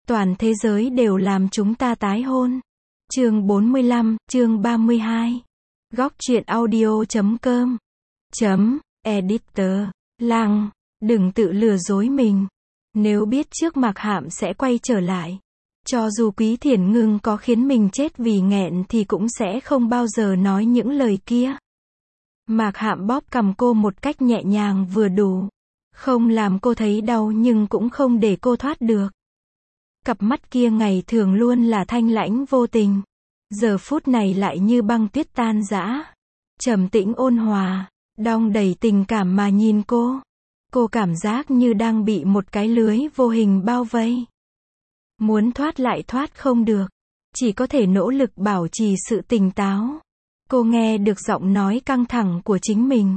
Toàn thế giới đều làm chúng ta tái hôn. Chương 45, chương 32. Góc truyện audio.com. Editor. Lăng, đừng tự lừa dối mình. Nếu biết trước Mạc Hạm sẽ quay trở lại, cho dù Quý Thiển Ngưng có khiến mình chết vì nghẹn thì cũng sẽ không bao giờ nói những lời kia. Mạc Hạm bóp cằm cô một cách nhẹ nhàng vừa đủ. Không làm cô thấy đau nhưng cũng không để cô thoát được. Cặp mắt kia ngày thường luôn là thanh lãnh vô tình. Giờ phút này lại như băng tuyết tan rã. Trầm tĩnh ôn hòa, đong đầy tình cảm mà nhìn cô. Cô cảm giác như đang bị một cái lưới vô hình bao vây. Muốn thoát lại thoát không được. Chỉ có thể nỗ lực bảo trì sự tỉnh táo. Cô nghe được giọng nói căng thẳng của chính mình.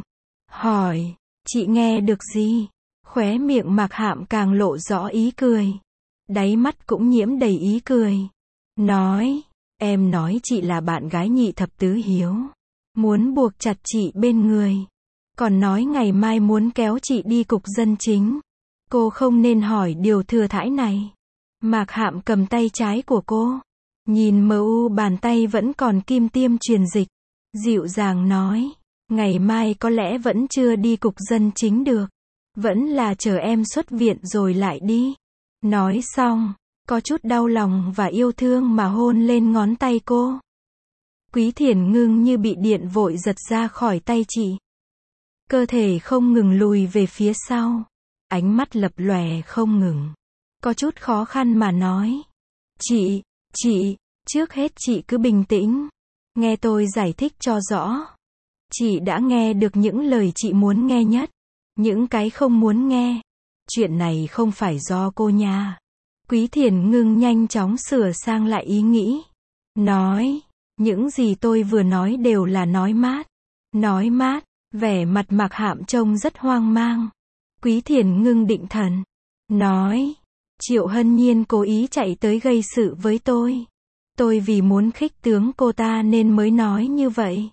Hỏi, chị nghe được gì? Khóe miệng Mạc Hạm càng lộ rõ ý cười. Đáy mắt cũng nhiễm đầy ý cười. Nói, em nói chị là bạn gái Nhị Thập Tứ Hiếu. Muốn buộc chặt chị bên người. Còn nói ngày mai muốn kéo chị đi cục dân chính. Cô không nên hỏi điều thừa thãi này. Mạc Hạm cầm tay trái của cô. Nhìn mờ u bàn tay vẫn còn kim tiêm truyền dịch. Dịu dàng nói, ngày mai có lẽ vẫn chưa đi cục dân chính được. Vẫn là chờ em xuất viện rồi lại đi. Nói xong, có chút đau lòng và yêu thương mà hôn lên ngón tay cô. Quý Thiển Ngưng như bị điện vội giật ra khỏi tay chị. Cơ thể không ngừng lùi về phía sau. Ánh mắt lập lòe không ngừng. Có chút khó khăn mà nói. Chị, trước hết chị cứ bình tĩnh. Nghe tôi giải thích cho rõ. Chị đã nghe được những lời chị muốn nghe nhất. Những cái không muốn nghe. Chuyện này không phải do cô nha. Quý Thiển Ngưng nhanh chóng sửa sang lại ý nghĩ. Nói, những gì tôi vừa nói đều là nói mát. Nói mát, vẻ mặt Mạc Hạm trông rất hoang mang. Quý Thiển Ngưng định thần. Nói, Triệu Hân Nhiên cố ý chạy tới gây sự với tôi. Tôi vì muốn khích tướng cô ta nên mới nói như vậy.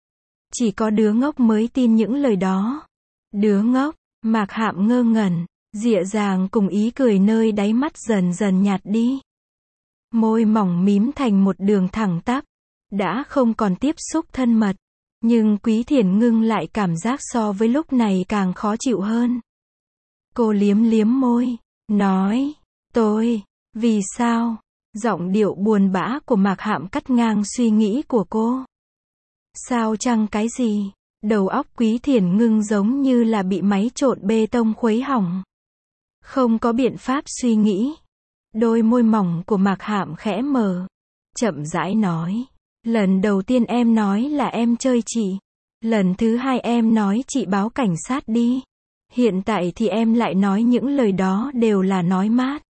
Chỉ có đứa ngốc mới tin những lời đó. Đứa ngốc, Mạc Hạm ngơ ngẩn, dịa dàng cùng ý cười nơi đáy mắt dần dần nhạt đi. Môi mỏng mím thành một đường thẳng tắp, đã không còn tiếp xúc thân mật. Nhưng Quý Thiển Ngưng lại cảm giác so với lúc này càng khó chịu hơn. Cô liếm liếm môi, nói, vì sao? Giọng điệu buồn bã của Mạc Hạm cắt ngang suy nghĩ của cô. Sao chăng cái gì? Đầu óc Quý Thiển Ngưng giống như là bị máy trộn bê tông khuấy hỏng. Không có biện pháp suy nghĩ. Đôi môi mỏng của Mạc Hạm khẽ mở. Chậm rãi nói. Lần đầu tiên em nói là em chơi chị. Lần thứ hai em nói chị báo cảnh sát đi. Hiện tại thì em lại nói những lời đó đều là nói mát.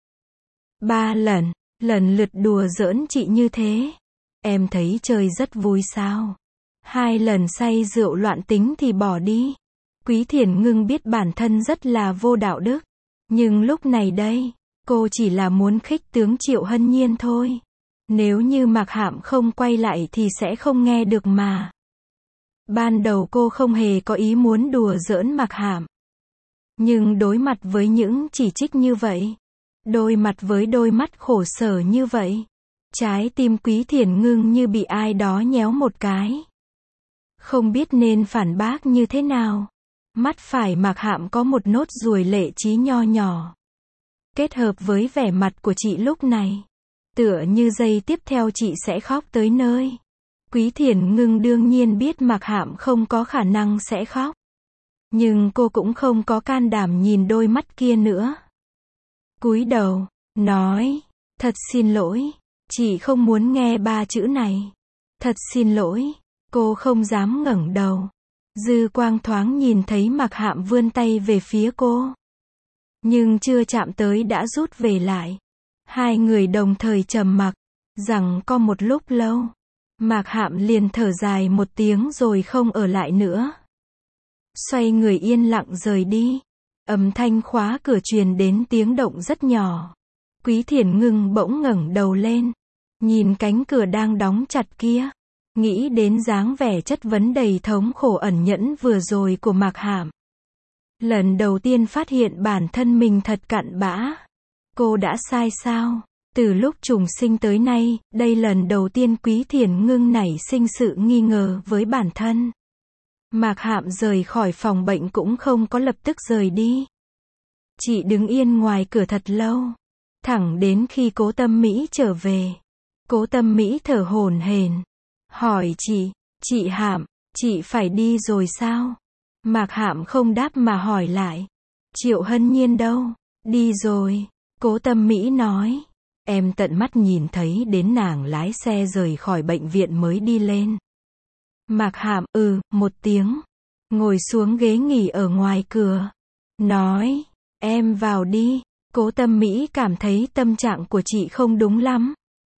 3 lần lượt đùa giỡn chị như thế. Em thấy chơi rất vui sao? 2 lần say rượu loạn tính thì bỏ đi. Quý Thiển Ngưng biết bản thân rất là vô đạo đức. Nhưng lúc này đây, cô chỉ là muốn khích tướng Triệu Hân Nhiên thôi. Nếu như Mạc Hạm không quay lại thì sẽ không nghe được mà. Ban đầu cô không hề có ý muốn đùa giỡn Mạc Hạm. Nhưng đối mặt với những chỉ trích như vậy, đối mặt với đôi mắt khổ sở như vậy, trái tim Quý Thiển Ngưng như bị ai đó nhéo một cái. Không biết nên phản bác như thế nào. Mắt phải Mạc Hạm có một nốt ruồi lệ trí nho nhỏ. Kết hợp với vẻ mặt của chị lúc này, tựa như giây tiếp theo chị sẽ khóc tới nơi. Quý Thiển Ngưng đương nhiên biết Mạc Hạm không có khả năng sẽ khóc. Nhưng cô cũng không có can đảm nhìn đôi mắt kia nữa. Cúi đầu, nói, thật xin lỗi, chị không muốn nghe 3 chữ này. Thật xin lỗi, cô không dám ngẩng đầu. Dư quang thoáng nhìn thấy Mạc Hạm vươn tay về phía cô. Nhưng chưa chạm tới đã rút về lại. Hai người đồng thời trầm mặc, rằng có một lúc lâu. Mạc Hạm liền thở dài một tiếng rồi không ở lại nữa. Xoay người yên lặng rời đi. Âm thanh khóa cửa truyền đến tiếng động rất nhỏ. Quý Thiển Ngưng bỗng ngẩng đầu lên. Nhìn cánh cửa đang đóng chặt kia. Nghĩ đến dáng vẻ chất vấn đầy thống khổ ẩn nhẫn vừa rồi của Mạc Hạm. Lần đầu tiên phát hiện bản thân mình thật cặn bã. Cô đã sai sao? Từ lúc trùng sinh tới nay, đây lần đầu tiên Quý Thiền Ngưng nảy sinh sự nghi ngờ với bản thân. Mạc Hạm rời khỏi phòng bệnh cũng không có lập tức rời đi. Chị đứng yên ngoài cửa thật lâu. Thẳng đến khi Cố Tâm Mỹ trở về. Cố Tâm Mỹ thở hổn hển. Hỏi chị Hạm, chị phải đi rồi sao? Mạc Hạm không đáp mà hỏi lại. Triệu Hân Nhiên đâu? Đi rồi. Cố Tâm Mỹ nói. Em tận mắt nhìn thấy đến nàng lái xe rời khỏi bệnh viện mới đi lên. Mạc Hạm một tiếng. Ngồi xuống ghế nghỉ ở ngoài cửa. Nói, em vào đi. Cố Tâm Mỹ cảm thấy tâm trạng của chị không đúng lắm.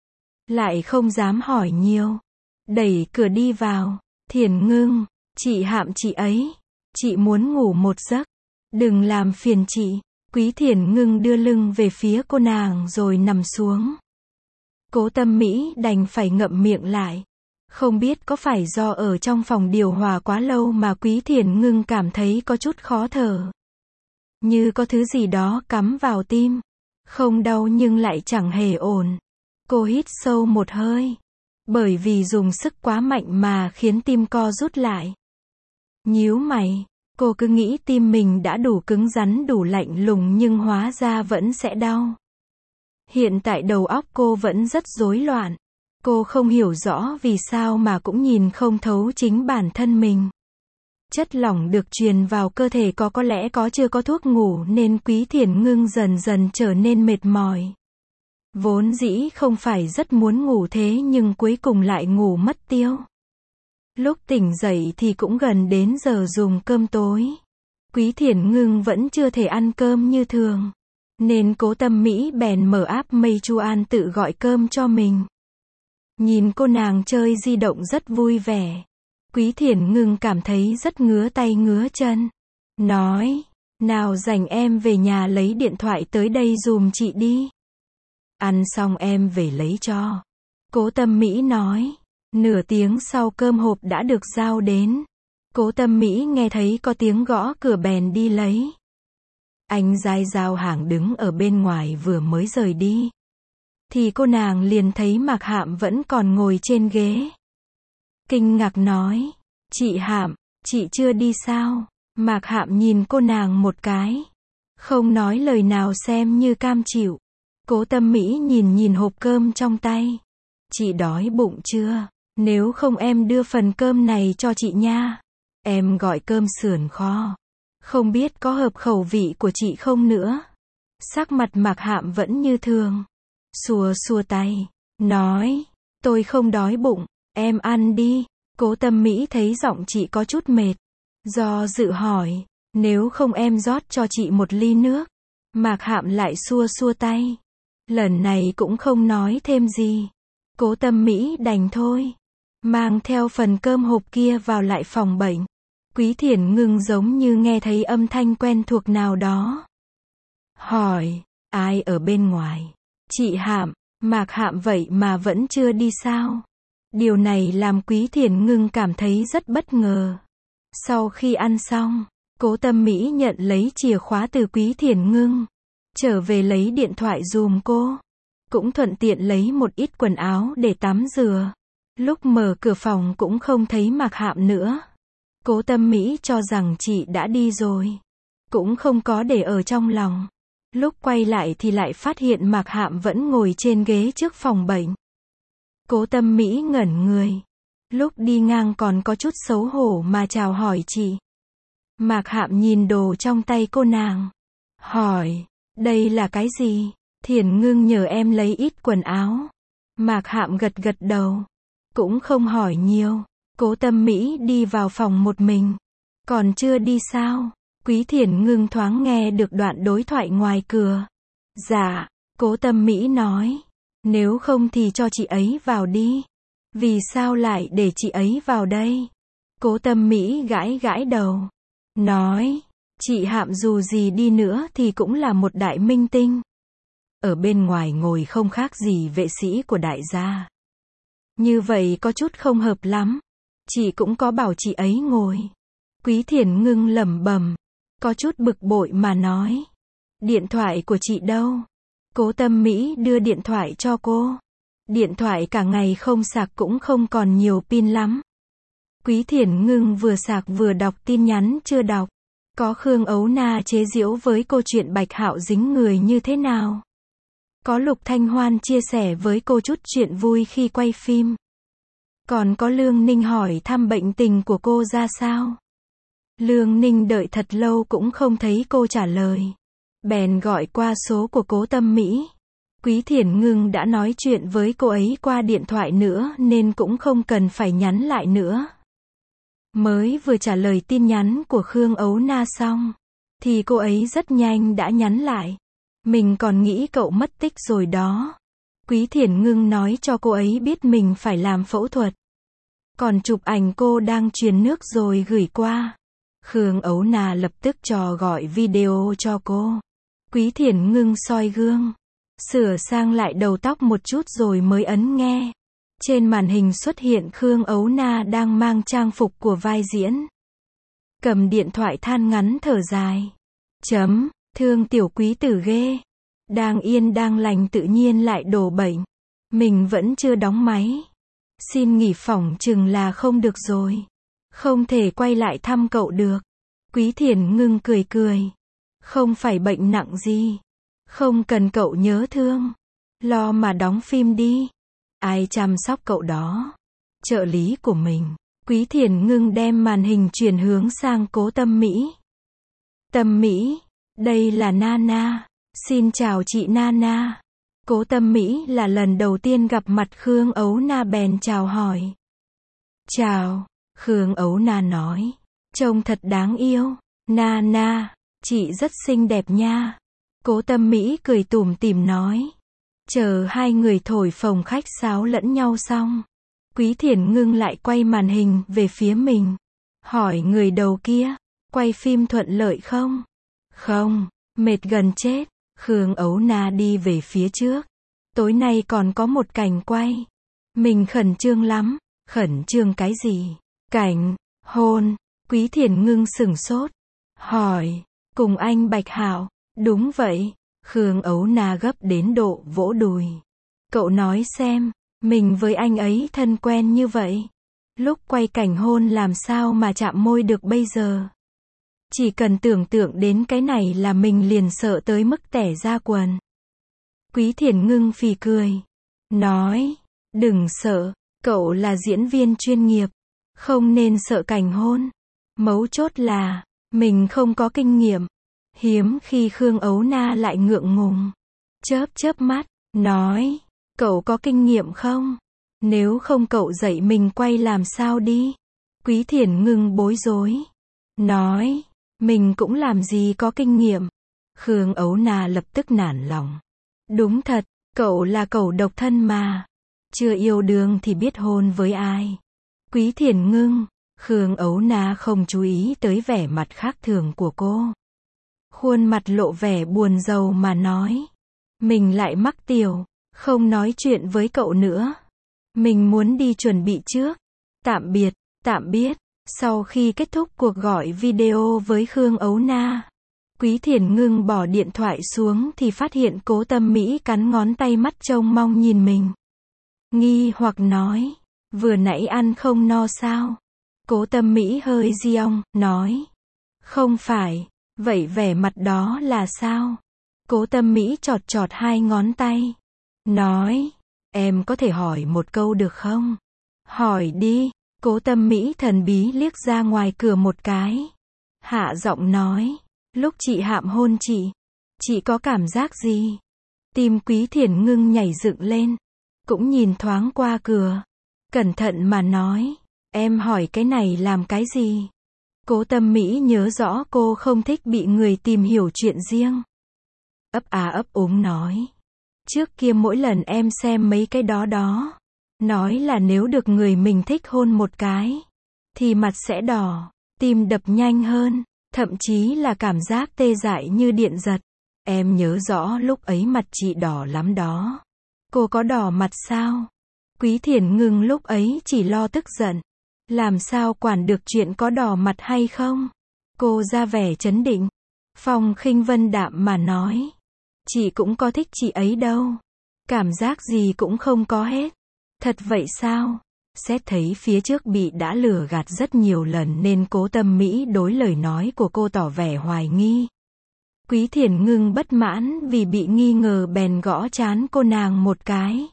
Lại không dám hỏi nhiều. Đẩy cửa đi vào. Thiền Ngưng, chị Hạm chị ấy. Chị muốn ngủ một giấc. Đừng làm phiền chị. Quý Thiền Ngưng đưa lưng về phía cô nàng rồi nằm xuống. Cố Tâm Mỹ đành phải ngậm miệng lại. Không biết có phải do ở trong phòng điều hòa quá lâu mà Quý Thiền Ngưng cảm thấy có chút khó thở. Như có thứ gì đó cắm vào tim. Không đau nhưng lại chẳng hề ổn. Cô hít sâu một hơi. Bởi vì dùng sức quá mạnh mà khiến tim co rút lại. Nhíu mày. Cô cứ nghĩ tim mình đã đủ cứng rắn đủ lạnh lùng nhưng hóa ra vẫn sẽ đau. Hiện tại đầu óc cô vẫn rất rối loạn. Cô không hiểu rõ vì sao mà cũng nhìn không thấu chính bản thân mình. Chất lỏng được truyền vào cơ thể có lẽ chưa có thuốc ngủ nên Quý Thiền Ngưng dần dần trở nên mệt mỏi. Vốn dĩ không phải rất muốn ngủ thế nhưng cuối cùng lại ngủ mất tiêu. Lúc tỉnh dậy thì cũng gần đến giờ dùng cơm tối. Quý Thiền Ngưng vẫn chưa thể ăn cơm như thường. Nên Cố Tâm Mỹ bèn mở app Meituan tự gọi cơm cho mình. Nhìn cô nàng chơi di động rất vui vẻ. Quý Thiền Ngưng cảm thấy rất ngứa tay ngứa chân. Nói, nào rảnh em về nhà lấy điện thoại tới đây dùm chị đi. Ăn xong em về lấy cho. Cố Tâm Mỹ nói. Nửa tiếng sau cơm hộp đã được giao đến. Cố Tâm Mỹ nghe thấy có tiếng gõ cửa bèn đi lấy. Anh giai giao hàng đứng ở bên ngoài vừa mới rời đi. Thì cô nàng liền thấy Mạc Hạm vẫn còn ngồi trên ghế. Kinh ngạc nói. Chị Hạm, chị chưa đi sao? Mạc Hạm nhìn cô nàng một cái. Không nói lời nào xem như cam chịu. Cố Tâm Mỹ nhìn hộp cơm trong tay. Chị đói bụng chưa? Nếu không em đưa phần cơm này cho chị nha. Em gọi cơm sườn kho. Không biết có hợp khẩu vị của chị không nữa. Sắc mặt Mạc Hạm vẫn như thường. Xua tay. Nói. Tôi không đói bụng. Em ăn đi. Cố Tâm Mỹ thấy giọng chị có chút mệt. Do dự hỏi. Nếu không em rót cho chị một ly nước. Mạc Hạm lại xua tay. Lần này cũng không nói thêm gì. Cố Tâm Mỹ đành thôi. Mang theo phần cơm hộp kia vào lại phòng bệnh. Quý Thiền Ngưng giống như nghe thấy âm thanh quen thuộc nào đó. Hỏi, ai ở bên ngoài? Chị Hạm. Mạc Hạm vậy mà vẫn chưa đi sao? Điều này làm Quý Thiền Ngưng cảm thấy rất bất ngờ. Sau khi ăn xong, Cố Tâm Mỹ nhận lấy chìa khóa từ Quý Thiền Ngưng. Trở về lấy điện thoại dùm cô. Cũng thuận tiện lấy một ít quần áo để tắm rửa. Lúc mở cửa phòng cũng không thấy Mạc Hạm nữa. Cố Tâm Mỹ cho rằng chị đã đi rồi. Cũng không có để ở trong lòng. Lúc quay lại thì lại phát hiện Mạc Hạm vẫn ngồi trên ghế trước phòng bệnh. Cố Tâm Mỹ ngẩn người. Lúc đi ngang còn có chút xấu hổ mà chào hỏi chị. Mạc Hạm nhìn đồ trong tay cô nàng. Hỏi, đây là cái gì? Thiền Ngưng nhờ em lấy ít quần áo. Mạc Hạm gật đầu. Cũng không hỏi nhiều. Cố Tâm Mỹ đi vào phòng một mình. Còn chưa đi sao? Quý Thiền Ngưng thoáng nghe được đoạn đối thoại ngoài cửa. Dạ, Cố Tâm Mỹ nói. Nếu không thì cho chị ấy vào đi. Vì sao lại để chị ấy vào đây? Cố Tâm Mỹ gãi đầu. Nói, chị Hạm dù gì đi nữa thì cũng là một đại minh tinh. Ở bên ngoài ngồi không khác gì vệ sĩ của đại gia. Như vậy có chút không hợp lắm. Chị cũng có bảo chị ấy ngồi. Quý Thiền Ngưng lẩm bẩm. Có chút bực bội mà nói. Điện thoại của chị đâu? Cố Tâm Mỹ đưa điện thoại cho cô. Điện thoại cả ngày không sạc cũng không còn nhiều pin lắm. Quý Thiển Ngưng vừa sạc vừa đọc tin nhắn chưa đọc. Có Khương Ấu Na chế giễu với cô chuyện Bạch Hạo dính người như thế nào. Có Lục Thanh Hoan chia sẻ với cô chút chuyện vui khi quay phim. Còn có Lương Ninh hỏi thăm bệnh tình của cô ra sao. Lương Ninh đợi thật lâu cũng không thấy cô trả lời. Bèn gọi qua số của Cố Tâm Mỹ. Quý Thiển Ngưng đã nói chuyện với cô ấy qua điện thoại nữa nên cũng không cần phải nhắn lại nữa. Mới vừa trả lời tin nhắn của Khương Ấu Na xong, thì cô ấy rất nhanh đã nhắn lại. Mình còn nghĩ cậu mất tích rồi đó. Quý Thiển Ngưng nói cho cô ấy biết mình phải làm phẫu thuật. Còn chụp ảnh cô đang truyền nước rồi gửi qua. Khương Ấu Na lập tức cho gọi video cho cô. Quý Thiển Ngưng soi gương, sửa sang lại đầu tóc một chút rồi mới ấn nghe. Trên màn hình xuất hiện Khương Ấu Na đang mang trang phục của vai diễn. Cầm điện thoại than ngắn thở dài. Thương tiểu quý tử ghê. Đang yên đang lành tự nhiên lại đổ bệnh. Mình vẫn chưa đóng máy. Xin nghỉ phỏng chừng là không được rồi. Không thể quay lại thăm cậu được. Quý Thiển Ngưng cười cười. Không phải bệnh nặng gì. Không cần cậu nhớ thương. Lo mà đóng phim đi. Ai chăm sóc cậu đó? Trợ lý của mình. Quý Thiển Ngưng đem màn hình chuyển hướng sang Cố Tâm Mỹ. Tâm Mỹ, đây là Nana. Xin chào chị Nana. Cố Tâm Mỹ là lần đầu tiên gặp mặt Khương Ấu Na bèn chào hỏi. Chào, Khương Ấu Na nói. Trông thật đáng yêu. Nana, chị rất xinh đẹp nha. Cố Tâm Mỹ cười tủm tỉm nói. Chờ hai người thổi phồng khách sáo lẫn nhau xong, Quý Thiển Ngưng lại quay màn hình về phía mình. Hỏi người đầu kia, quay phim thuận lợi không? Không, mệt gần chết. Khương Ấu Na đi về phía trước. Tối nay còn có một cảnh quay. Mình khẩn trương lắm. Khẩn trương cái gì? Cảnh hôn. Quý Thiển Ngưng sửng sốt. Hỏi, cùng anh Bạch Hạo? Đúng vậy. Khương Ấu Na gấp đến độ vỗ đùi. Cậu nói xem, mình với anh ấy thân quen như vậy. Lúc quay cảnh hôn làm sao mà chạm môi được bây giờ? Chỉ cần tưởng tượng đến cái này là mình liền sợ tới mức tẻ ra quần. Quý Thiển Ngưng phì cười. Nói, đừng sợ, cậu là diễn viên chuyên nghiệp. Không nên sợ cảnh hôn. Mấu chốt là, mình không có kinh nghiệm. Hiếm khi Khương Ấu Na lại ngượng ngùng. Chớp mắt, nói, cậu có kinh nghiệm không? Nếu không cậu dạy mình quay làm sao đi? Quý Thiển Ngưng bối rối. Nói, mình cũng làm gì có kinh nghiệm. Khương Ấu Na lập tức nản lòng. Đúng thật, cậu là cẩu độc thân mà. Chưa yêu đương thì biết hôn với ai. Quý Thiển Ngưng, Khương Ấu Na không chú ý tới vẻ mặt khác thường của cô. Khuôn mặt lộ vẻ buồn rầu mà nói. Mình lại mắc tiểu, không nói chuyện với cậu nữa. Mình muốn đi chuẩn bị trước. Tạm biệt. Sau khi kết thúc cuộc gọi video với Khương Ấu Na, Quý Thiển Ngưng bỏ điện thoại xuống thì phát hiện Cố Tâm Mỹ cắn ngón tay mắt trông mong nhìn mình. Nghi hoặc nói, vừa nãy ăn không no sao? Cố Tâm Mỹ hơi giong, nói. Không phải, vậy vẻ mặt đó là sao? Cố Tâm Mỹ chọt hai ngón tay. Nói, em có thể hỏi một câu được không? Hỏi đi. Cố Tâm Mỹ thần bí liếc ra ngoài cửa một cái. Hạ giọng nói, lúc chị hạm hôn chị có cảm giác gì? Tim Quý Thiển Ngưng nhảy dựng lên. Cũng nhìn thoáng qua cửa. Cẩn thận mà nói, em hỏi cái này làm cái gì? Cố Tâm Mỹ nhớ rõ cô không thích bị người tìm hiểu chuyện riêng. Ấp úng nói. Trước kia mỗi lần em xem mấy cái đó. Nói là nếu được người mình thích hôn một cái, thì mặt sẽ đỏ, tim đập nhanh hơn, thậm chí là cảm giác tê dại như điện giật. Em nhớ rõ lúc ấy mặt chị đỏ lắm đó. Cô có đỏ mặt sao? Quý Thiển Ngưng lúc ấy chỉ lo tức giận. Làm sao quản được chuyện có đỏ mặt hay không? Cô ra vẻ trấn định. Phong Khinh Vân đạm mà nói. Chị cũng có thích chị ấy đâu. Cảm giác gì cũng không có hết. Thật vậy sao? Xét thấy phía trước bị đã lừa gạt rất nhiều lần nên Cố Tâm Mỹ đối lời nói của cô tỏ vẻ hoài nghi. Quý Thiển Ngưng bất mãn vì bị nghi ngờ bèn gõ trán cô nàng một cái.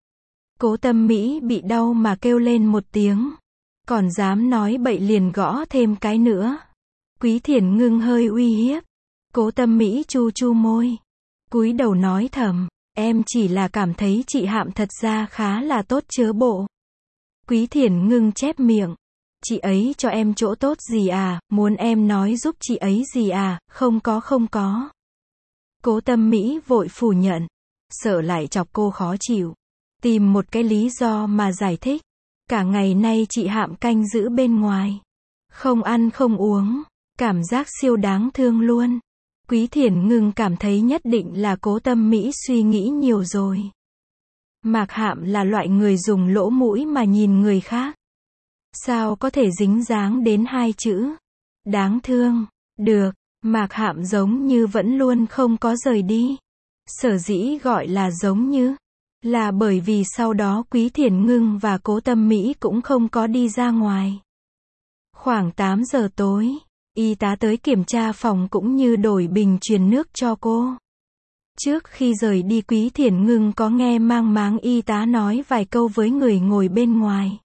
Cố Tâm Mỹ bị đau mà kêu lên một tiếng. Còn dám nói bậy liền gõ thêm cái nữa. Quý Thiển Ngưng hơi uy hiếp. Cố Tâm Mỹ chu chu môi. Cúi đầu nói thầm, em chỉ là cảm thấy chị Hạm thật ra khá là tốt chớ bộ. Quý Thiển Ngưng chép miệng. Chị ấy cho em chỗ tốt gì à, muốn em nói giúp chị ấy gì à, không có. Cố Tâm Mỹ vội phủ nhận, sợ lại chọc cô khó chịu. Tìm một cái lý do mà giải thích. Cả ngày nay chị Hạm canh giữ bên ngoài. Không ăn không uống. Cảm giác siêu đáng thương luôn. Quý Thiển Ngưng cảm thấy nhất định là Cố Tâm Mỹ suy nghĩ nhiều rồi. Mạc Hạm là loại người dùng lỗ mũi mà nhìn người khác. Sao có thể dính dáng đến hai chữ đáng thương. Được, Mạc Hạm giống như vẫn luôn không có rời đi. Sở dĩ gọi là giống như là bởi vì sau đó Quý Thiển Ngưng và Cố Tâm Mỹ cũng không có đi ra ngoài. Khoảng 8 giờ tối, y tá tới kiểm tra phòng cũng như đổi bình truyền nước cho cô. Trước khi rời đi Quý Thiển Ngưng có nghe mang máng y tá nói vài câu với người ngồi bên ngoài.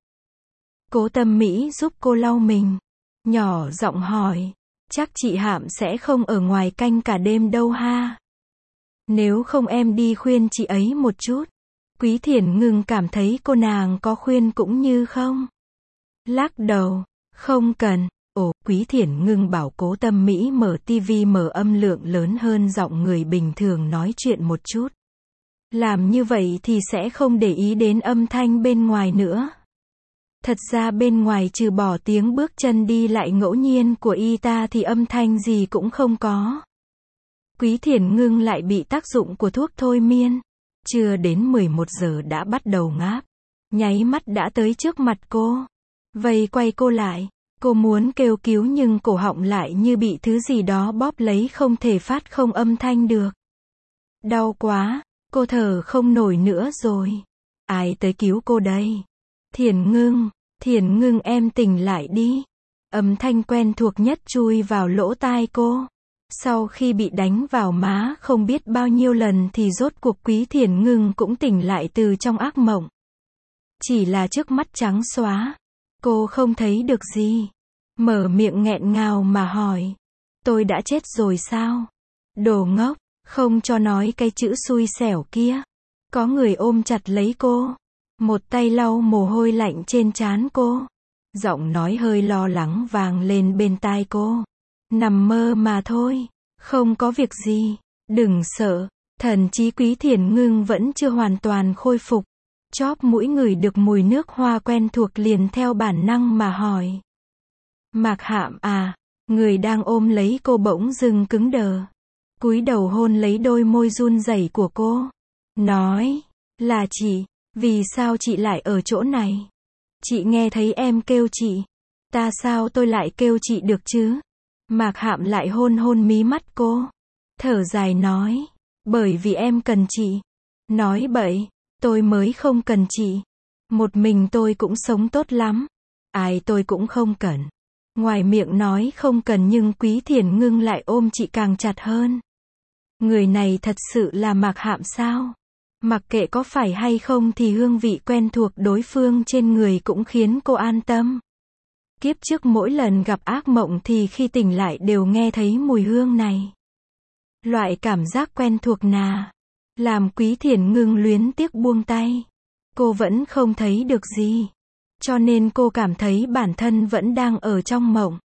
Cố Tâm Mỹ giúp cô lau mình. Nhỏ giọng hỏi, chắc chị Hạm sẽ không ở ngoài canh cả đêm đâu ha. Nếu không em đi khuyên chị ấy một chút. Quý Thiển Ngưng cảm thấy cô nàng có khuyên cũng như không. Lắc đầu, không cần. Quý Thiển Ngưng bảo Cố Tâm Mỹ mở tivi mở âm lượng lớn hơn giọng người bình thường nói chuyện một chút. Làm như vậy thì sẽ không để ý đến âm thanh bên ngoài nữa. Thật ra bên ngoài trừ bỏ tiếng bước chân đi lại ngẫu nhiên của y tá thì âm thanh gì cũng không có. Quý Thiển Ngưng lại bị tác dụng của thuốc thôi miên. Chưa đến 11 giờ đã bắt đầu ngáp. Nháy mắt đã tới trước mặt cô. Vây quay cô lại. Cô muốn kêu cứu nhưng cổ họng lại như bị thứ gì đó bóp lấy không thể phát không âm thanh được. Đau quá, cô thở không nổi nữa rồi. Ai tới cứu cô đây? Thiển Ngưng em tỉnh lại đi. Âm thanh quen thuộc nhất chui vào lỗ tai cô. Sau khi bị đánh vào má không biết bao nhiêu lần thì rốt cuộc Quý Thiển Ngưng cũng tỉnh lại từ trong ác mộng. Chỉ là trước mắt trắng xóa. Cô không thấy được gì. Mở miệng nghẹn ngào mà hỏi. Tôi đã chết rồi sao? Đồ ngốc, không cho nói cái chữ xui xẻo kia. Có người ôm chặt lấy cô. Một tay lau mồ hôi lạnh trên trán cô. Giọng nói hơi lo lắng vang lên bên tai cô. Nằm mơ mà thôi. Không có việc gì. Đừng sợ. Thần trí Quý Thiển Ngưng vẫn chưa hoàn toàn khôi phục. Chóp mũi ngửi được mùi nước hoa quen thuộc liền theo bản năng mà hỏi. Mạc Hạm à? Người đang ôm lấy cô bỗng dưng cứng đờ. Cúi đầu hôn lấy đôi môi run rẩy của cô. Nói. Là chị. Vì sao chị lại ở chỗ này? Chị nghe thấy em kêu chị. Ta sao tôi lại kêu chị được chứ? Mạc Hạm lại hôn mí mắt cô. Thở dài nói. Bởi vì em cần chị. Nói bậy. Tôi mới không cần chị. Một mình tôi cũng sống tốt lắm. Ai tôi cũng không cần. Ngoài miệng nói không cần nhưng Quý Thiển Ngưng lại ôm chị càng chặt hơn. Người này thật sự là Mạc Hạm sao? Mặc kệ có phải hay không thì hương vị quen thuộc đối phương trên người cũng khiến cô an tâm. Kiếp trước mỗi lần gặp ác mộng thì khi tỉnh lại đều nghe thấy mùi hương này. Loại cảm giác quen thuộc nà. Làm Quý Thiển Ngưng luyến tiếc buông tay. Cô vẫn không thấy được gì. Cho nên cô cảm thấy bản thân vẫn đang ở trong mộng.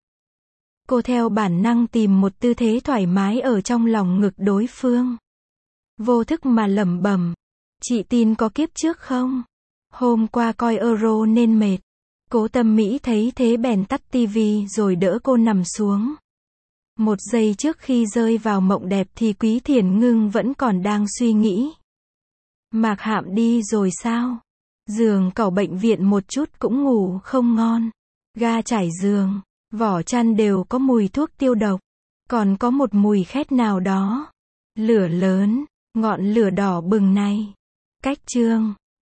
Cô theo bản năng tìm một tư thế thoải mái ở trong lòng ngực đối phương. Vô thức mà lẩm bẩm. Chị tin có kiếp trước không? Hôm qua coi Euro nên mệt. Cố Tâm Mỹ thấy thế bèn tắt tivi rồi đỡ cô nằm xuống. Một giây trước khi rơi vào mộng đẹp thì Quý Thiển Ngưng vẫn còn đang suy nghĩ. Mạc Hạm đi rồi sao? Giường cẩu bệnh viện một chút cũng ngủ không ngon. Ga trải giường, vỏ chăn đều có mùi thuốc tiêu độc. Còn có một mùi khét nào đó. Lửa lớn, ngọn lửa đỏ bừng này. Cách chương